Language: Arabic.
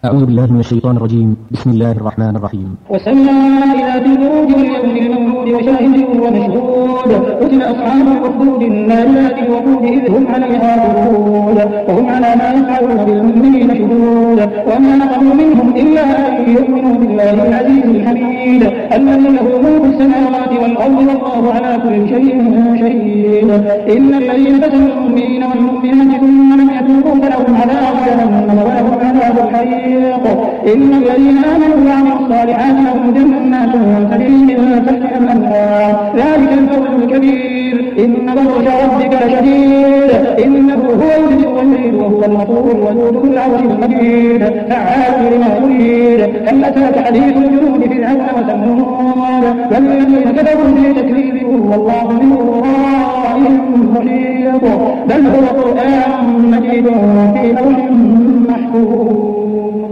أعوذ بالله من الشيطان الرجيم. بسم الله الرحمن الرحيم. والسماء ذات البروج واليوم الموعود وشاهد ومشهود قتل أصحاب الأخدود النار ذات الوقود إذ هم عليها قعود وهم على ما يفعلون بالمؤمنين شهود وما نقموا منهم إلا أن يؤمنوا بالله العزيز الحميد الذي له ملك السماوات والأرض والله على كل شيء شهيد. إن الذين فتنوا المؤمنين والمؤمنات ثم لم يتوبوا فلهم عذاب جهنم ولهم عذاب الحريق. إن الذين آمنوا وعملوا الصالحات لهم جنات تجري من تحتها الأنهار ذلك الفوز الكبير. إن بطش ربك لشديد إنه هو يبدئ ويعيد وهو الغفور الودود ذو العرش المجيد فعال لما يريد. هل أتاك حديث الجنود فرعون وثمود بل الذين كفروا في تكذيب والله من ورائهم محيط بل هو قرآن مجيد في لوح محفوظ.